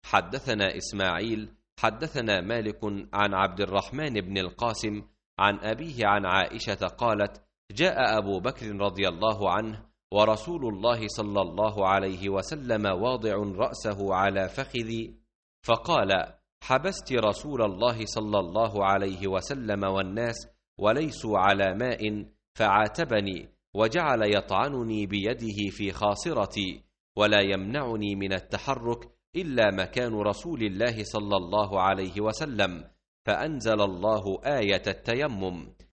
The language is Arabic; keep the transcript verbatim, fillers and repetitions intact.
حدثنا إسماعيل حدثنا مالك عن عبد الرحمن بن القاسم عن أبيه عن عائشة قالت: جاء أبو بكر رضي الله عنه ورسول الله صلى الله عليه وسلم واضع رأسه على فخذي، فقال: حبست رسول الله صلى الله عليه وسلم والناس وليسوا على ماء، فعاتبني وجعل يطعنني بيده في خاصرتي، ولا يمنعني من التحرك إلا مكان رسول الله صلى الله عليه وسلم، فأنزل الله آية التيمم،